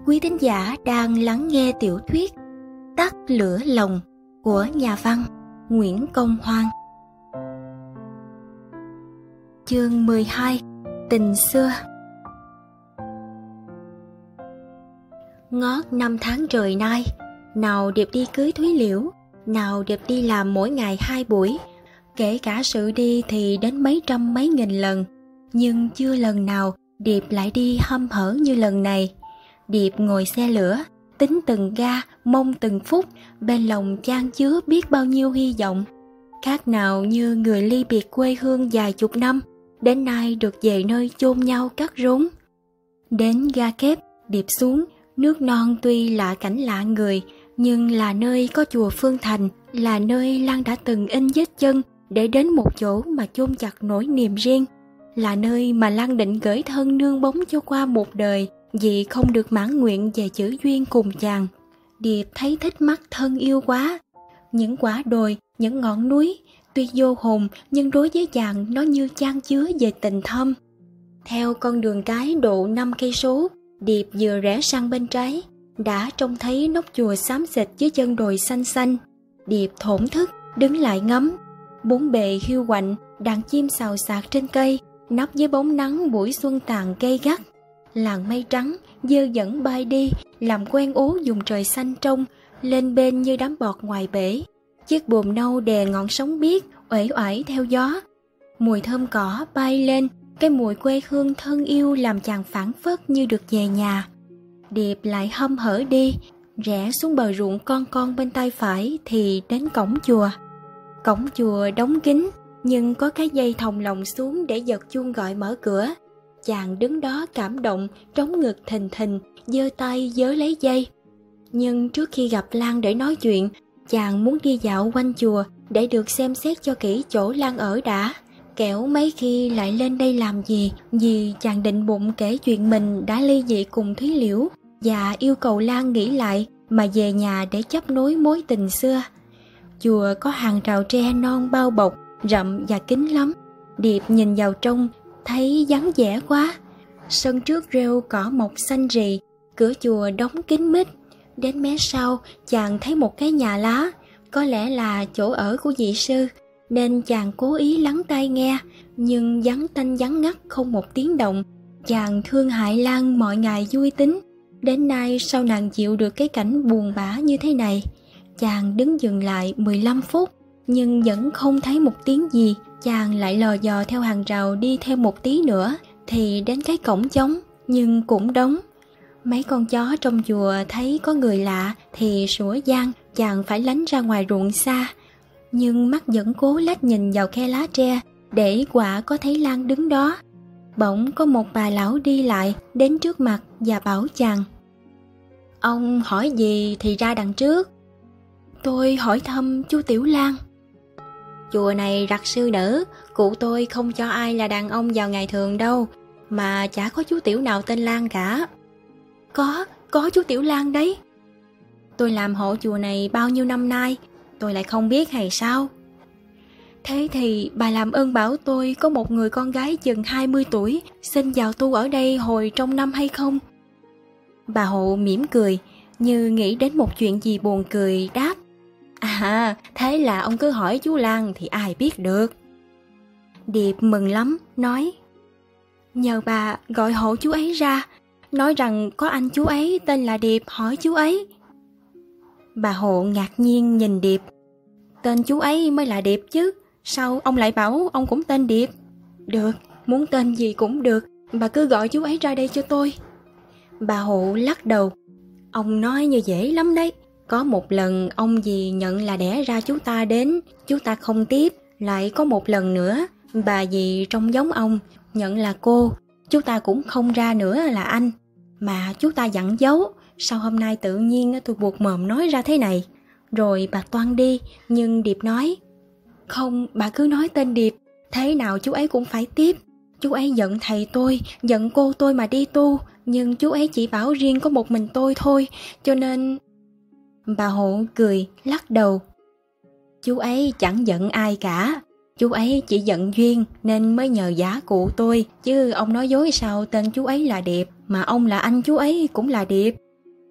quý thính giả đang lắng nghe tiểu thuyết Tắt lửa lòng của nhà văn Nguyễn Công Hoan. Chương 12. Tình xưa. Ngót 5 tháng trời nay, nào Điệp đi cưới Thúy Liễu, nào Điệp đi làm mỗi ngày 2 buổi, kể cả sự đi thì đến mấy trăm mấy nghìn lần, nhưng chưa lần nào Điệp lại đi hăm hở như lần này. Điệp ngồi xe lửa, tính từng ga, mong từng phút, bên lòng chan chứa biết bao nhiêu hy vọng. Khác nào như người ly biệt quê hương vài chục năm, đến nay được về nơi chôn nhau cắt rốn. Đến ga Kép, Điệp xuống. Nước Non tuy lạ cảnh lạ người, nhưng là nơi có chùa Phương Thành, là nơi Lan đã từng in vết chân để đến một chỗ mà chôn chặt nỗi niềm riêng, là nơi mà Lan định gửi thân nương bóng cho qua một đời vì không được mãn nguyện về chữ duyên cùng chàng. Điệp thấy thích mắt thân yêu quá. Những quả đồi, những ngọn núi tuy vô hồn nhưng đối với chàng nó như chan chứa về tình thâm. Theo con đường cái độ 5 cây số, Điệp vừa rẽ sang bên trái, đã trông thấy nóc chùa xám xịt dưới chân đồi xanh xanh. Điệp thổn thức đứng lại ngắm. Bốn bề hiu quạnh, đàn chim xào xạc trên cây, nấp dưới bóng nắng buổi xuân tàn gay gắt. Làn mây trắng dơ dẫn bay đi, làm quen ố dùng trời xanh trong, lên bên như đám bọt ngoài bể. Chiếc buồm nâu đè ngọn sóng biếc, uể oải theo gió. Mùi thơm cỏ bay lên, cái mùi quê hương thân yêu làm chàng phảng phất như được về nhà. Điệp lại hăm hở đi, rẽ xuống bờ ruộng con bên tay phải thì đến cổng chùa. Cổng chùa đóng kín, nhưng có cái dây thòng lồng xuống để giật chuông gọi mở cửa. Chàng đứng đó cảm động, trống ngực thình thình, giơ tay vớ lấy dây. Nhưng trước khi gặp Lan để nói chuyện, chàng muốn đi dạo quanh chùa để được xem xét cho kỹ chỗ Lan ở đã. Kẻo mấy khi lại lên đây làm gì, vì chàng định bụng kể chuyện mình đã ly dị cùng Thúy Liễu và yêu cầu Lan nghỉ lại mà về nhà để chấp nối mối tình xưa. Chùa có hàng rào tre non bao bọc, rậm và kín lắm. Điệp nhìn vào trong, thấy vắng vẻ quá. Sân trước rêu cỏ mọc xanh rì, cửa chùa đóng kín mít. Đến mé sau, chàng thấy một cái nhà lá, có lẽ là chỗ ở của vị sư, nên chàng cố ý lắng tai nghe, nhưng vắng tanh vắng ngắt không một tiếng động. Chàng thương hại Lan mọi ngày vui tính, đến nay sao nàng chịu được cái cảnh buồn bã như thế này. Chàng đứng dừng lại 15 phút, nhưng vẫn không thấy một tiếng gì. Chàng lại lò dò theo hàng rào đi thêm một tí nữa, thì đến cái cổng trống, nhưng cũng đóng. Mấy con chó trong chùa thấy có người lạ thì sủa gian, chàng phải lánh ra ngoài ruộng xa. Nhưng mắt vẫn cố lách nhìn vào khe lá tre, để quả có thấy Lan đứng đó. Bỗng có một bà lão đi lại, đến trước mặt và bảo chàng: "Ông hỏi gì thì ra đằng trước." "Tôi hỏi thăm chú Tiểu Lan." "Chùa này rặt sư nữ, cụ tôi không cho ai là đàn ông vào ngày thường đâu, mà chả có chú Tiểu nào tên Lan cả." Có chú Tiểu Lan đấy." "Tôi làm hộ chùa này bao nhiêu năm nay, tôi lại không biết hay sao?" "Thế thì bà làm ơn bảo tôi có một người con gái chừng 20 tuổi xin vào tu ở đây hồi trong năm hay không?" Bà hộ mỉm cười, như nghĩ đến một chuyện gì buồn cười, đáp: "À, thế là ông cứ hỏi chú Lan thì ai biết được." Điệp mừng lắm, nói: "Nhờ bà gọi hộ chú ấy ra, nói rằng có anh chú ấy tên là Điệp hỏi chú ấy." Bà hộ ngạc nhiên nhìn Điệp: "Tên chú ấy mới là Điệp chứ, sao ông lại bảo ông cũng tên Điệp?" "Được, muốn tên gì cũng được, bà cứ gọi chú ấy ra đây cho tôi." Bà hộ lắc đầu: "Ông nói như dễ lắm đấy. Có một lần ông dì nhận là đẻ ra chú ta đến, chú ta không tiếp. Lại có một lần nữa, bà dì trông giống ông, nhận là cô, chú ta cũng không ra nữa là anh. Mà chú ta dặn giấu, sao hôm nay tự nhiên tôi buộc mồm nói ra thế này." Rồi bà toan đi, nhưng Điệp nói: "Không, bà cứ nói tên Điệp, thế nào chú ấy cũng phải tiếp. Chú ấy giận thầy tôi, giận cô tôi mà đi tu, nhưng chú ấy chỉ bảo riêng có một mình tôi thôi, cho nên..." Bà hộ cười, lắc đầu: "Chú ấy chẳng giận ai cả. Chú ấy chỉ giận duyên nên mới nhờ vả cụ tôi, chứ ông nói dối sao tên chú ấy là Điệp, mà ông là anh chú ấy cũng là Điệp."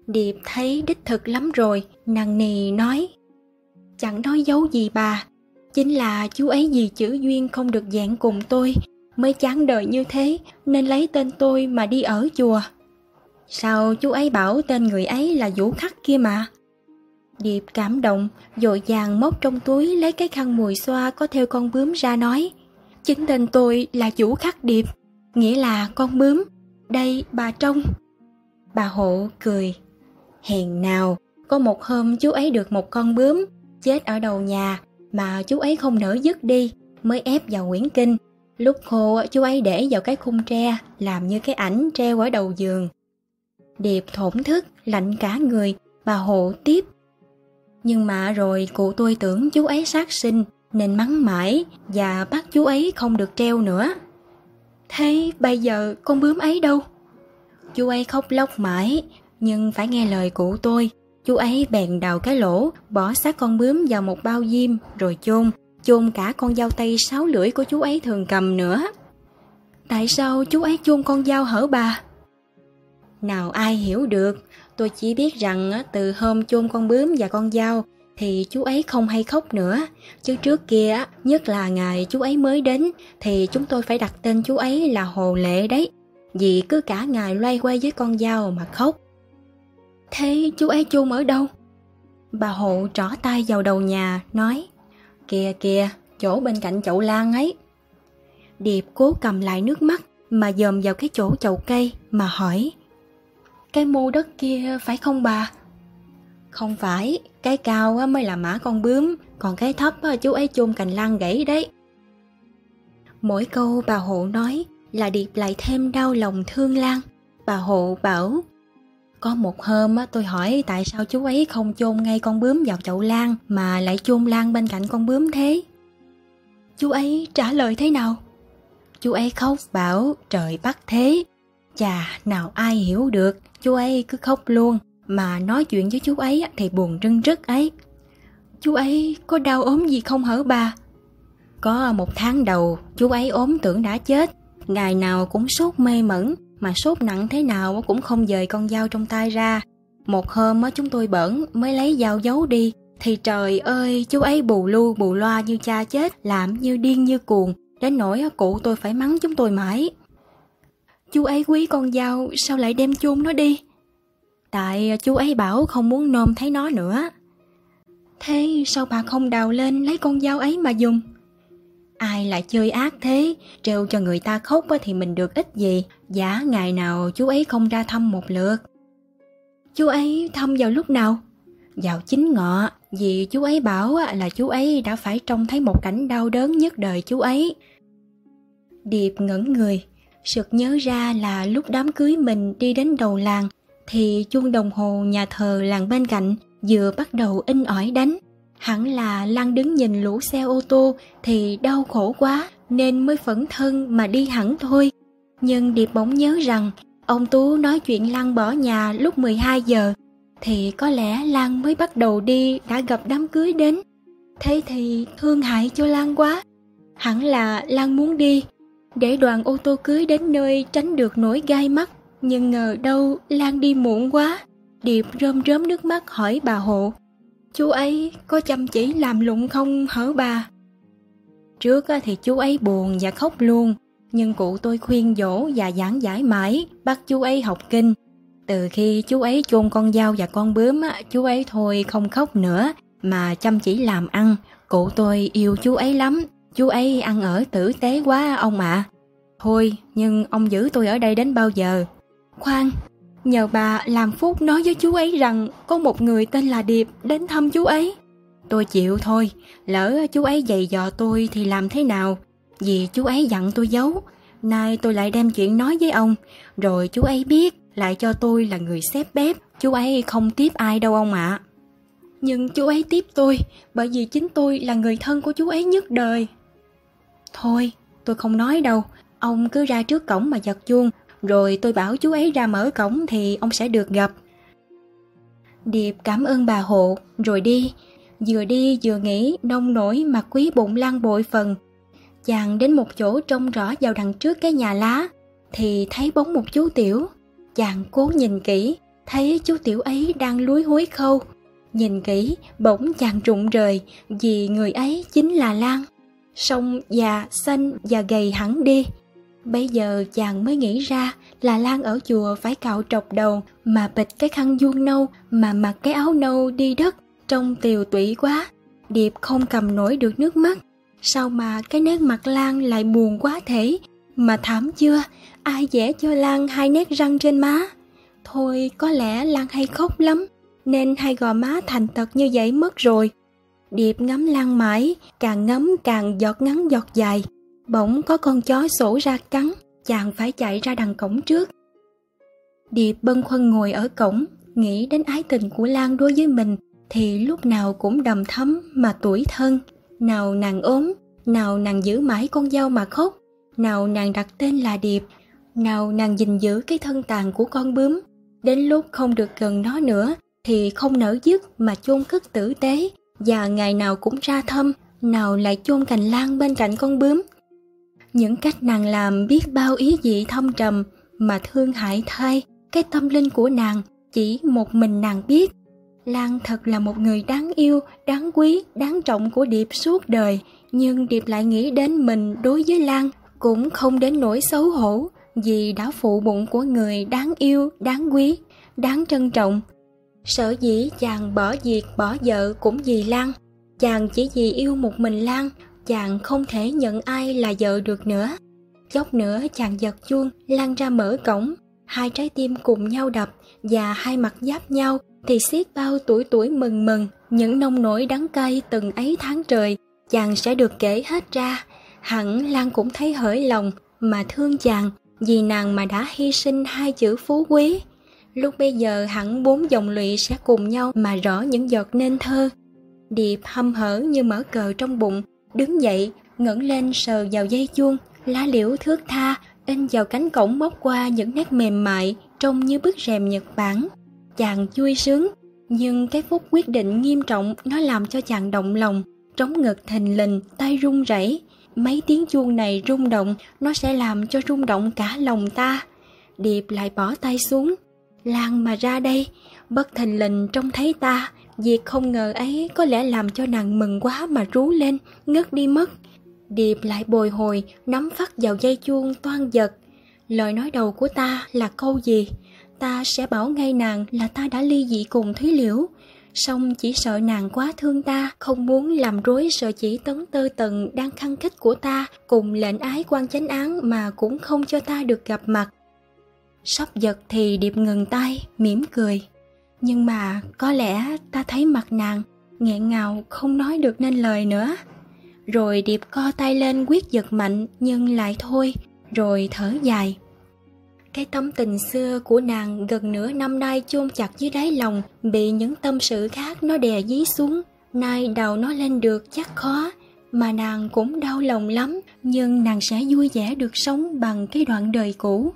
Điệp thấy đích thực lắm rồi, nằng nì nói: Chẳng nói giấu gì bà, chính là chú ấy vì chữ duyên không được dạng cùng tôi, mới chán đời như thế, nên lấy tên tôi mà đi ở chùa. Sao chú ấy bảo tên người ấy là Vũ Khắc kia mà? Điệp cảm động, vội vàng móc trong túi lấy cái khăn mùi xoa có theo con bướm ra nói: Chính tên tôi là Vũ Khắc Điệp, nghĩa là con bướm. Đây bà trông. Bà Hộ cười: Hèn nào, có một hôm chú ấy được một con bướm chết ở đầu nhà mà chú ấy không nỡ dứt đi, mới ép vào quyển kinh. Lúc khô chú ấy để vào cái khung tre, làm như cái ảnh treo ở đầu giường. Điệp thổn thức, lạnh cả người. Bà Hộ tiếp: Nhưng mà rồi cụ tôi tưởng chú ấy sát sinh, nên mắng mãi và bắt chú ấy không được treo nữa. Thế bây giờ con bướm ấy đâu? Chú ấy khóc lóc mãi, nhưng phải nghe lời cụ tôi. Chú ấy bèn đào cái lỗ, bỏ xác con bướm vào một bao diêm rồi chôn cả con dao tây 6 lưỡi của chú ấy thường cầm nữa. Tại sao chú ấy chôn con dao hở bà? Nào ai hiểu được, tôi chỉ biết rằng từ hôm chôn con bướm và con dao thì chú ấy không hay khóc nữa. Chứ trước kia, nhất là ngày chú ấy mới đến, thì chúng tôi phải đặt tên chú ấy là Hồ Lệ đấy, vì cứ cả ngày loay quay với con dao mà khóc. Thế chú ấy chôn ở đâu? Bà Hộ trỏ tay vào đầu nhà, nói: Kìa kìa, chỗ bên cạnh chậu lan ấy. Điệp cố cầm lại nước mắt mà dòm vào cái chỗ chậu cây mà hỏi: Cái mô đất kia phải không bà? Không phải, cái cao mới là mã con bướm, còn cái thấp chú ấy chôn cành lan gãy đấy. Mỗi câu bà Hộ nói là Điệp lại thêm đau lòng thương Lan. Bà Hộ bảo: Có một hôm tôi hỏi tại sao chú ấy không chôn ngay con bướm vào chậu lan mà lại chôn lan bên cạnh con bướm thế. Chú ấy trả lời thế nào? Chú ấy khóc bảo trời bắt thế. Chà, nào ai hiểu được, chú ấy cứ khóc luôn, mà nói chuyện với chú ấy thì buồn rưng rức ấy. Chú ấy có đau ốm gì không hả bà? Có một tháng đầu, chú ấy ốm tưởng đã chết, ngày nào cũng sốt mê mẩn, mà sốt nặng thế nào cũng không dời con dao trong tay ra. Một hôm chúng tôi bỡn mới lấy dao giấu đi, thì trời ơi, chú ấy bù lu bù loa như cha chết, làm như điên như cuồng, đến nỗi cụ tôi phải mắng chúng tôi mãi. Chú ấy quý con dao, sao lại đem chôn nó đi? Tại chú ấy bảo không muốn nôm thấy nó nữa. Thế sao bà không đào lên lấy con dao ấy mà dùng? Ai lại chơi ác thế, trêu cho người ta khóc thì mình được ích gì, giả ngày nào chú ấy không ra thăm một lượt. Chú ấy thăm vào lúc nào? Vào chính ngọ, vì chú ấy bảo là chú ấy đã phải trông thấy một cảnh đau đớn nhất đời chú ấy. Điệp ngẩn người, sực nhớ ra là lúc đám cưới mình đi đến đầu làng, thì chuông đồng hồ nhà thờ làng bên cạnh vừa bắt đầu inh ỏi đánh. Hẳn là Lan đứng nhìn lũ xe ô tô thì đau khổ quá nên mới phẫn thân mà đi hẳn thôi. Nhưng Điệp bỗng nhớ rằng ông Tú nói chuyện Lan bỏ nhà lúc 12 giờ, thì có lẽ Lan mới bắt đầu đi đã gặp đám cưới đến. Thế thì thương hại cho Lan quá. Hẳn là Lan muốn đi để đoàn ô tô cưới đến nơi tránh được nỗi gai mắt, nhưng ngờ đâu Lan đi muộn quá. Điệp rơm rớm nước mắt hỏi bà Hộ: Chú ấy có chăm chỉ làm lụng không hở bà? Trước thì chú ấy buồn và khóc luôn, nhưng cụ tôi khuyên dỗ và giảng giải mãi, bắt chú ấy học kinh. Từ khi chú ấy chôn con dao và con bướm, chú ấy thôi không khóc nữa mà chăm chỉ làm ăn. Cụ tôi yêu chú ấy lắm, chú ấy ăn ở tử tế quá ông ạ. Thôi, nhưng ông giữ tôi ở đây đến bao giờ? Khoan, nhờ bà làm phúc nói với chú ấy rằng có một người tên là Điệp đến thăm chú ấy. Tôi chịu thôi, lỡ chú ấy giày dò tôi thì làm thế nào? Vì chú ấy dặn tôi giấu. Nay tôi lại đem chuyện nói với ông, rồi chú ấy biết lại cho tôi là người xếp bếp. Chú ấy không tiếp ai đâu ông ạ. Nhưng chú ấy tiếp tôi, bởi vì chính tôi là người thân của chú ấy nhất đời. Thôi, tôi không nói đâu, ông cứ ra trước cổng mà giật chuông, rồi tôi bảo chú ấy ra mở cổng thì ông sẽ được gặp. Điệp cảm ơn bà Hộ, rồi đi vừa nghĩ nông nổi mà quý bụng Lan bội phần. Chàng đến một chỗ trông rõ vào đằng trước cái nhà lá, thì thấy bóng một chú tiểu. Chàng cố nhìn kỹ, thấy chú Tiểu ấy đang lúi húi khâu. Nhìn kỹ, bỗng chàng rụng rời, vì người ấy chính là Lan. Song già, xanh và gầy hẳn đi. Bây giờ chàng mới nghĩ ra là Lan ở chùa phải cạo trọc đầu, mà bịt cái khăn vuông nâu, mà mặc cái áo nâu đi đất, trông tiều tụy quá. Điệp không cầm nổi được nước mắt. Sao mà cái nét mặt Lan lại buồn quá thể? Mà thảm chưa, ai vẽ cho Lan hai nét răng trên má? Thôi có lẽ Lan hay khóc lắm, nên hai gò má thành tật như vậy mất rồi. Điệp ngắm Lan mãi, càng ngắm càng giọt ngắn giọt dài. Bỗng có con chó sổ ra cắn, chàng phải chạy ra đằng cổng trước. Điệp bâng khuâng ngồi ở cổng, nghĩ đến ái tình của Lan đối với mình thì lúc nào cũng đầm thấm mà tủi thân. Nào nàng ốm, nào nàng giữ mãi con dâu mà khóc, nào nàng đặt tên là Điệp, nào nàng gìn giữ cái thân tàn của con bướm. Đến lúc không được gần nó nữa thì không nỡ dứt mà chôn cất tử tế, và ngày nào cũng ra thăm, nào lại chôn cành lan bên cạnh con bướm. Những cách nàng làm biết bao ý vị thâm trầm, mà thương hại thay cái tâm linh của nàng chỉ một mình nàng biết. Lan thật là một người đáng yêu, đáng quý, đáng trọng của Điệp suốt đời. Nhưng Điệp lại nghĩ đến mình đối với Lan cũng không đến nỗi xấu hổ, vì đã phụ bụng của người đáng yêu, đáng quý, đáng trân trọng. Sở dĩ chàng bỏ việc bỏ vợ cũng vì Lan. Chàng chỉ vì yêu một mình Lan, chàng không thể nhận ai là vợ được nữa. Chốc nữa chàng giật chuông, Lan ra mở cổng. Hai trái tim cùng nhau đập, và hai mặt giáp nhau thì xiết bao tuổi tuổi mừng mừng. Những nông nỗi đắng cay từng ấy tháng trời chàng sẽ được kể hết ra. Hẳn Lan cũng thấy hởi lòng mà thương chàng, vì nàng mà đã hy sinh hai chữ phú quý. Lúc bây giờ hẳn 4 dòng lụy sẽ cùng nhau mà rõ những giọt nên thơ. Điệp hăm hở như mở cờ trong bụng, đứng dậy ngẩng lên sờ vào dây chuông. Lá liễu thướt tha in vào cánh cổng móc qua những nét mềm mại trông như bức rèm Nhật Bản. Chàng vui sướng, nhưng cái phút quyết định nghiêm trọng nó làm cho chàng động lòng. Trống ngực thình lình, tay run rẩy. Mấy tiếng chuông này rung động, nó sẽ làm cho rung động cả lòng ta. Điệp lại bỏ tay xuống. Lan mà ra đây, bất thình lình trông thấy ta. Việc không ngờ ấy có lẽ làm cho nàng mừng quá mà rú lên, ngất đi mất. Điệp lại bồi hồi, nắm phắt vào dây chuông toan giật. Lời nói đầu của ta là câu gì? Ta sẽ bảo ngay nàng là ta đã ly dị cùng Thúy Liễu. Song chỉ sợ nàng quá thương ta, không muốn làm rối sợi chỉ tấn tơ tần đang khăng khít của ta cùng lệnh ái quan chánh án mà cũng không cho ta được gặp mặt. Sắp giật thì Điệp ngừng tay, mỉm cười. Nhưng mà có lẽ ta thấy mặt nàng nghẹn ngào không nói được nên lời nữa. Rồi Điệp co tay lên quyết giật mạnh nhưng lại thôi, rồi thở dài. Cái tấm tình xưa của nàng gần nửa năm nay chôn chặt dưới đáy lòng, bị những tâm sự khác nó đè dí xuống. Nay đào nó lên được chắc khó, mà nàng cũng đau lòng lắm, nhưng nàng sẽ vui vẻ được sống bằng cái đoạn đời cũ.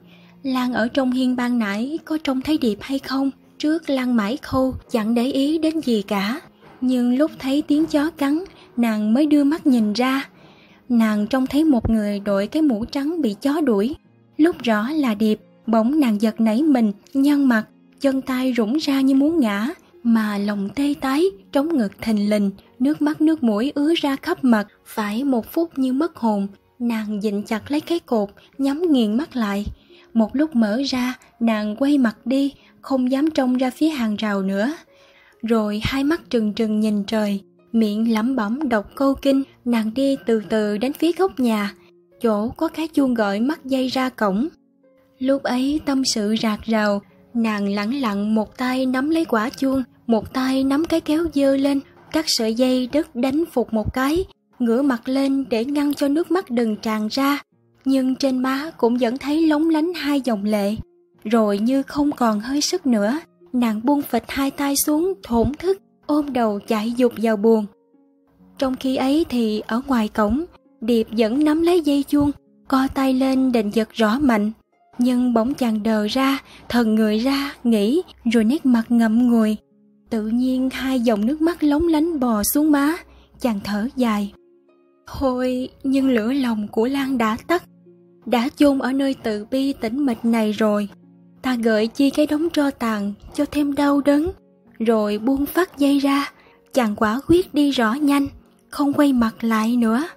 Lan ở trong hiên ban nãy có trông thấy Điệp hay không? Trước Lan mãi khâu, chẳng để ý đến gì cả. Nhưng lúc thấy tiếng chó cắn, nàng mới đưa mắt nhìn ra. Nàng trông thấy một người đội cái mũ trắng bị chó đuổi. Lúc rõ là Điệp, bỗng nàng giật nảy mình, nhăn mặt, chân tay rũng ra như muốn ngã, mà lòng tê tái, trống ngực thình lình, nước mắt nước mũi ứa ra khắp mặt. Phải một phút như mất hồn, nàng vịn chặt lấy cái cột, nhắm nghiền mắt lại. Một lúc mở ra, nàng quay mặt đi, không dám trông ra phía hàng rào nữa. Rồi hai mắt trừng trừng nhìn trời, miệng lẩm bẩm đọc câu kinh. Nàng đi từ từ đến phía góc nhà, chỗ có cái chuông gọi mắc dây ra cổng. Lúc ấy tâm sự rạc rào, nàng lẳng lặng một tay nắm lấy quả chuông, một tay nắm cái kéo dơ lên, cắt sợi dây đứt đánh phục một cái, ngửa mặt lên để ngăn cho nước mắt đừng tràn ra. Nhưng trên má cũng vẫn thấy lóng lánh hai dòng lệ. Rồi như không còn hơi sức nữa, nàng buông phịch hai tay xuống thổn thức, ôm đầu chạy dục vào buồng. Trong khi ấy thì ở ngoài cổng, Điệp vẫn nắm lấy dây chuông, co tay lên định giật rõ mạnh. Nhưng bỗng chàng đờ ra, thần người ra, nghĩ, rồi nét mặt ngậm ngùi. Tự nhiên hai dòng nước mắt lóng lánh bò xuống má, chàng thở dài. Thôi, nhưng lửa lòng của Lan đã tắt, đã chôn ở nơi tự bi tĩnh mịch này rồi. Ta gợi chi cái đống tro tàn cho thêm đau đớn, rồi buông phắt dây ra, chàng quả quyết đi rõ nhanh, không quay mặt lại nữa.